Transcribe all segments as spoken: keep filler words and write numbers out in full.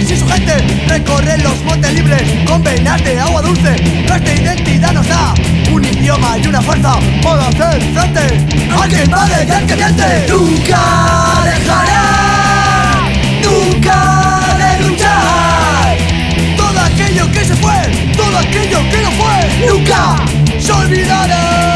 país y su gente recorren los montes libres con venas de agua dulce. Nuestra identidad nos da un idioma y una fuerza para hacer frente al que invade y al que miente. Nunca dejará, nunca de luchar. Todo aquello que se fue, todo aquello que no fue, nunca se olvidará.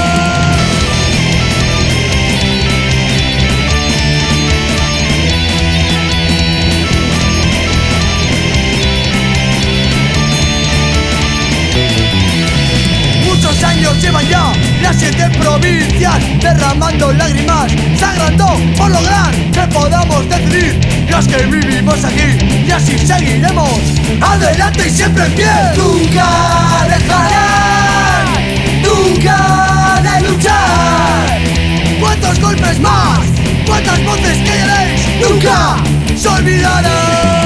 Muchos años llevan ya las siete provincias derramando lágrimas, sangrando por lograr que podamos decidir los que vivimos aquí, y así seguiremos adelante y siempre en pie. Nunca dejarán, nunca de luchar. ¿Cuántos golpes más? ¿Cuántas voces callaréis? Nunca se olvidarán.